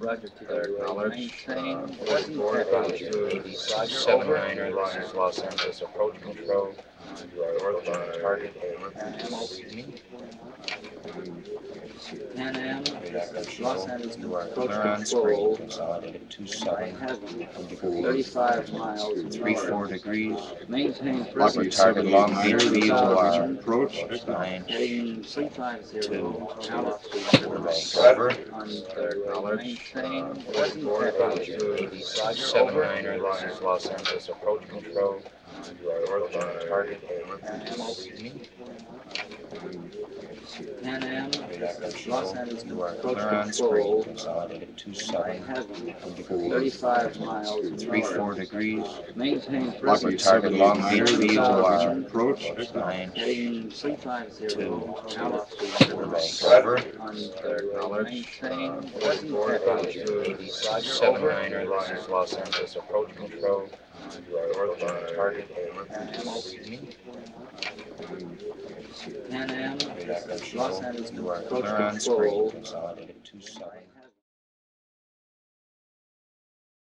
Roger, Acknowledge. maintain Going forward about to 79er, this is Los Angeles approach control. You are approaching target MOC. Pan Am, Los Angeles You are approach clear on screen, control. consolidated I 27 have degrees, 35 miles 34 degrees. Maintain Roger, presence. target long beach view, 30,000. approach. 9, Heading 350 2, altitude. Vancouver. On third wave, maintain Going present forward about package. to 79er, this is Los Angeles approach control. You are approaching target MOC. Pan Am, Los Angeles You are approach clear on screen, control. consolidated I 27 have degrees, 35 miles 34 degrees. Maintain Roger, presence. target long beach view, 30,000. approach. 9, Heading 350 2, altitude. Vancouver. On third wave, maintain Going present forward about package. to 79er, this is Los Angeles approach control. You are approaching target MOC. Pan Am, Los Angeles You are approach clear on screen, control. consolidated 27.